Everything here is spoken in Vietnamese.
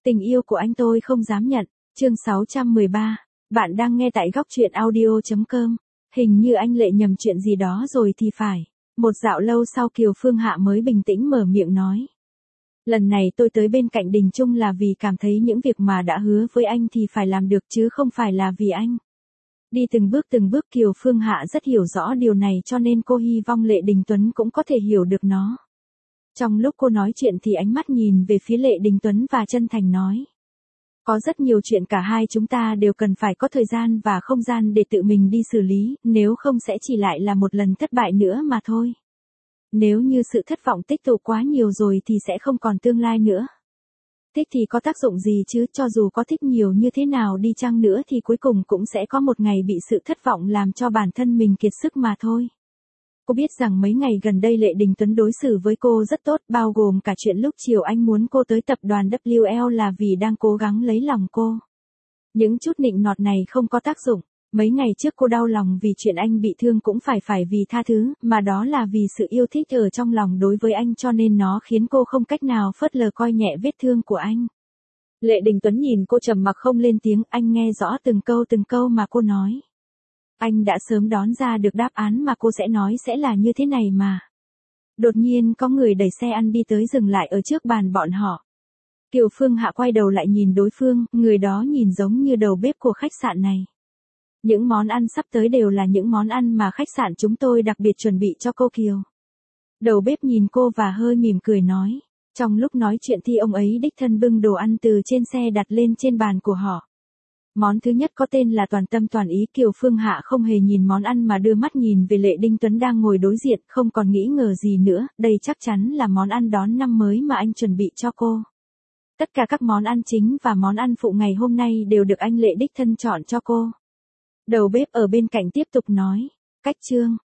Tình yêu của anh tôi không dám nhận. Chương 613. Bạn đang nghe tại góc truyện audio.com. Hình như anh Lệ nhầm chuyện gì đó rồi thì phải. Một dạo lâu sau Kiều Phương Hạ mới bình tĩnh mở miệng nói. Lần này tôi tới bên cạnh Đình Trung là vì cảm thấy những việc mà đã hứa với anh thì phải làm được chứ không phải là vì anh. Đi từng bước Kiều Phương Hạ rất hiểu rõ điều này cho nên cô hy vọng Lệ Đình Tuấn cũng có thể hiểu được nó. Trong lúc cô nói chuyện thì ánh mắt nhìn về phía Lệ Đình Tuấn và chân thành nói. Có rất nhiều chuyện cả hai chúng ta đều cần phải có thời gian và không gian để tự mình đi xử lý, nếu không sẽ chỉ lại là một lần thất bại nữa mà thôi. Nếu như sự thất vọng tích tụ quá nhiều rồi thì sẽ không còn tương lai nữa. Thích thì có tác dụng gì chứ, cho dù có thích nhiều như thế nào đi chăng nữa thì cuối cùng cũng sẽ có một ngày bị sự thất vọng làm cho bản thân mình kiệt sức mà thôi. Cô biết rằng mấy ngày gần đây Lệ Đình Tuấn đối xử với cô rất tốt, bao gồm cả chuyện lúc chiều anh muốn cô tới tập đoàn WL là vì đang cố gắng lấy lòng cô. Những chút nịnh nọt này không có tác dụng. Mấy ngày trước cô đau lòng vì chuyện anh bị thương cũng phải vì tha thứ, mà đó là vì sự yêu thích ở trong lòng đối với anh cho nên nó khiến cô không cách nào phớt lờ coi nhẹ vết thương của anh. Lệ Đình Tuấn nhìn cô trầm mặc không lên tiếng, anh nghe rõ từng câu mà cô nói. Anh đã sớm đoán ra được đáp án mà cô sẽ nói sẽ là như thế này mà. Đột nhiên có người đẩy xe ăn đi tới dừng lại ở trước bàn bọn họ. Kiều Phương Hạ quay đầu lại nhìn đối phương, người đó nhìn giống như đầu bếp của khách sạn này. Những món ăn sắp tới đều là những món ăn mà khách sạn chúng tôi đặc biệt chuẩn bị cho cô Kiều. Đầu bếp nhìn cô và hơi mỉm cười nói. Trong lúc nói chuyện thì ông ấy đích thân bưng đồ ăn từ trên xe đặt lên trên bàn của họ. Món thứ nhất có tên là toàn tâm toàn ý. Kiều Phương Hạ không hề nhìn món ăn mà đưa mắt nhìn về Lệ Đình Tuấn đang ngồi đối diện, không còn nghĩ ngờ gì nữa, đây chắc chắn là món ăn đón năm mới mà anh chuẩn bị cho cô. Tất cả các món ăn chính và món ăn phụ ngày hôm nay đều được anh Lệ đích thân chọn cho cô. Đầu bếp ở bên cạnh tiếp tục nói, cách chương,